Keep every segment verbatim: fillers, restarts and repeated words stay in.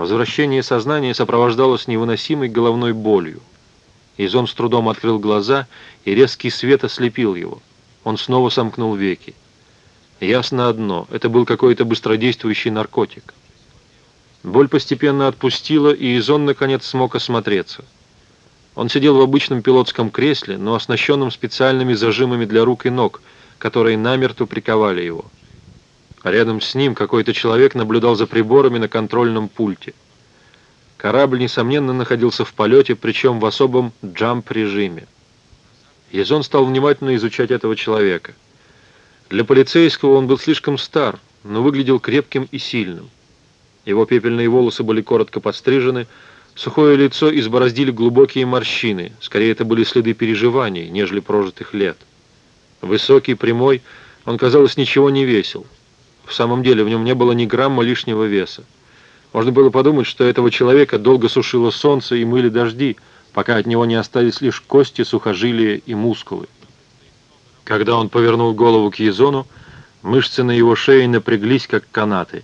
Возвращение сознания сопровождалось невыносимой головной болью. Изон с трудом открыл глаза, и резкий свет ослепил его. Он снова сомкнул веки. Ясно одно — это был какой-то быстродействующий наркотик. Боль постепенно отпустила, и Изон наконец смог осмотреться. Он сидел в обычном пилотском кресле, но оснащенном специальными зажимами для рук и ног, которые намертво приковали его. А рядом с ним какой-то человек наблюдал за приборами на контрольном пульте. Корабль, несомненно, находился в полете, причем в особом джамп-режиме. Изон стал внимательно изучать этого человека. Для полицейского он был слишком стар, но выглядел крепким и сильным. Его пепельные волосы были коротко подстрижены, сухое лицо избороздили глубокие морщины, скорее это были следы переживаний, нежели прожитых лет. Высокий, прямой, он, казалось, ничего не весил. В самом деле в нем не было ни грамма лишнего веса. Можно было подумать, что этого человека долго сушило солнце и мыли дожди, пока от него не остались лишь кости, сухожилия и мускулы. Когда он повернул голову к Изону, мышцы на его шее напряглись, как канаты.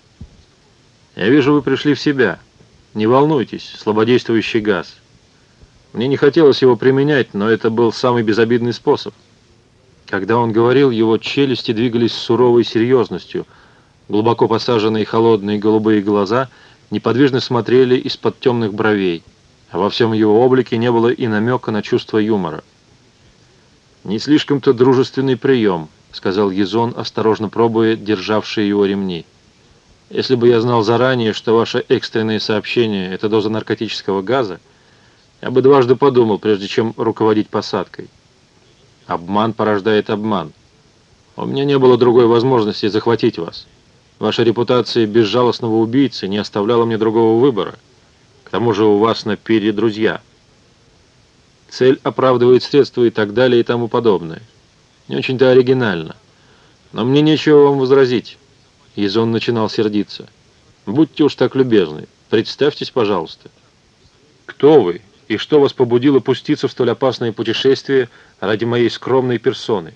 «Я вижу, вы пришли в себя. Не волнуйтесь, слабодействующий газ. Мне не хотелось его применять, но это был самый безобидный способ». Когда он говорил, его челюсти двигались с суровой серьезностью. Глубоко посаженные холодные голубые глаза неподвижно смотрели из-под темных бровей, а во всем его облике не было и намека на чувство юмора. «Не слишком-то дружественный прием», — сказал Изон, осторожно пробуя державшие его ремни. «Если бы я знал заранее, что ваше экстренное сообщение — это доза наркотического газа, я бы дважды подумал, прежде чем руководить посадкой. Обман порождает обман. У меня не было другой возможности захватить вас. Ваша репутация безжалостного убийцы не оставляла мне другого выбора. К тому же у вас на пире друзья. Цель оправдывает средства и так далее и тому подобное. Не очень-то оригинально. Но мне нечего вам возразить». Изон начинал сердиться. «Будьте уж так любезны. Представьтесь, пожалуйста. Кто вы и что вас побудило пуститься в столь опасное путешествие ради моей скромной персоны?»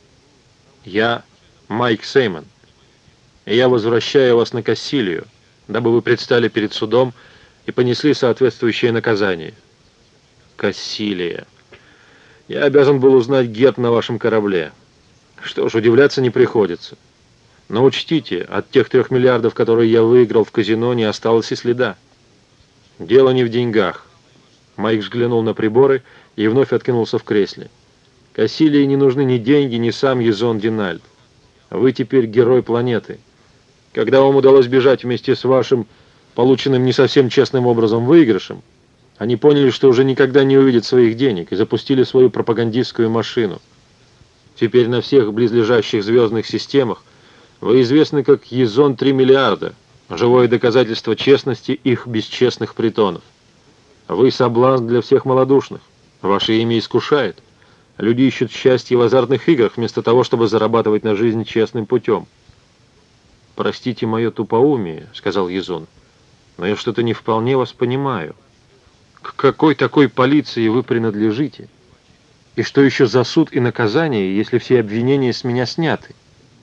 «Я Майк Сеймон, и я возвращаю вас на Кассилию, дабы вы предстали перед судом и понесли соответствующее наказание». «Кассилия. Я обязан был узнать герб на вашем корабле. Что ж, удивляться не приходится. Но учтите, от тех трех миллиардов, которые я выиграл в казино, не осталось и следа. Дело не в деньгах». Майк взглянул на приборы и вновь откинулся в кресле. «Кассилии не нужны ни деньги, ни сам Изон Динальд. Вы теперь герой планеты. Когда вам удалось бежать вместе с вашим, полученным не совсем честным образом, выигрышем, они поняли, что уже никогда не увидят своих денег, и запустили свою пропагандистскую машину. Теперь на всех близлежащих звездных системах вы известны как Изон три миллиарда, живое доказательство честности их бесчестных притонов. Вы соблазн для всех малодушных. Ваше имя искушает. Люди ищут счастье в азартных играх, вместо того, чтобы зарабатывать на жизнь честным путем». «Простите мое тупоумие», — сказал Изон, — «но я что-то не вполне вас понимаю. К какой такой полиции вы принадлежите? И что еще за суд и наказание, если все обвинения с меня сняты?»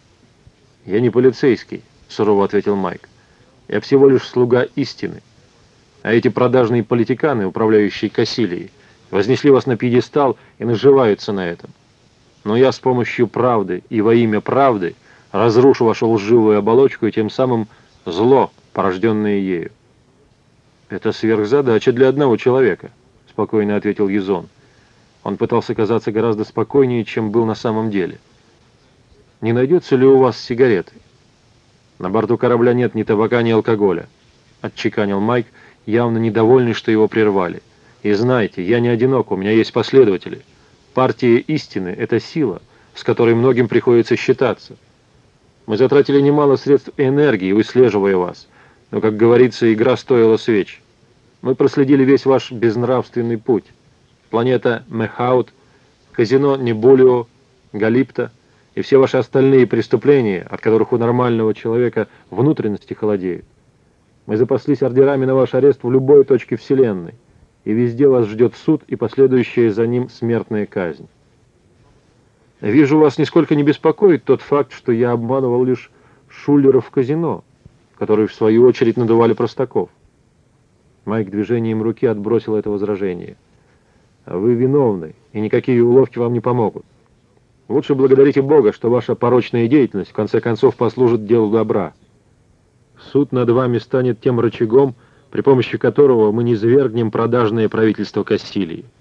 «Я не полицейский», — сурово ответил Майк. «Я всего лишь слуга истины. А эти продажные политиканы, управляющие Кассилией, вознесли вас на пьедестал и наживаются на этом. Но я с помощью правды и во имя правды разрушу вашу лживую оболочку и тем самым зло, порожденное ею». «Это сверхзадача для одного человека», — спокойно ответил Изон. Он пытался казаться гораздо спокойнее, чем был на самом деле. «Не найдется ли у вас сигареты?» «На борту корабля нет ни табака, ни алкоголя», — отчеканил Майк, явно недовольный, что его прервали. «И знайте, я не одинок, у меня есть последователи. Партия истины — это сила, с которой многим приходится считаться. Мы затратили немало средств и энергии, выслеживая вас, но, как говорится, игра стоила свеч. Мы проследили весь ваш безнравственный путь. Планета Мехаут, казино Небулио, Галипта и все ваши остальные преступления, от которых у нормального человека внутренности холодеют. Мы запаслись ордерами на ваш арест в любой точке Вселенной, и везде вас ждет суд и последующая за ним смертная казнь. Вижу, вас нисколько не беспокоит тот факт, что я обманывал лишь шулеров в казино, которые в свою очередь надували простаков. Майк движением руки отбросил это возражение. «Вы виновны, и никакие уловки вам не помогут. Лучше благодарите Бога, что ваша порочная деятельность в конце концов послужит делу добра. Суд над вами станет тем рычагом, при помощи которого мы низвергнем продажное правительство Кастилии.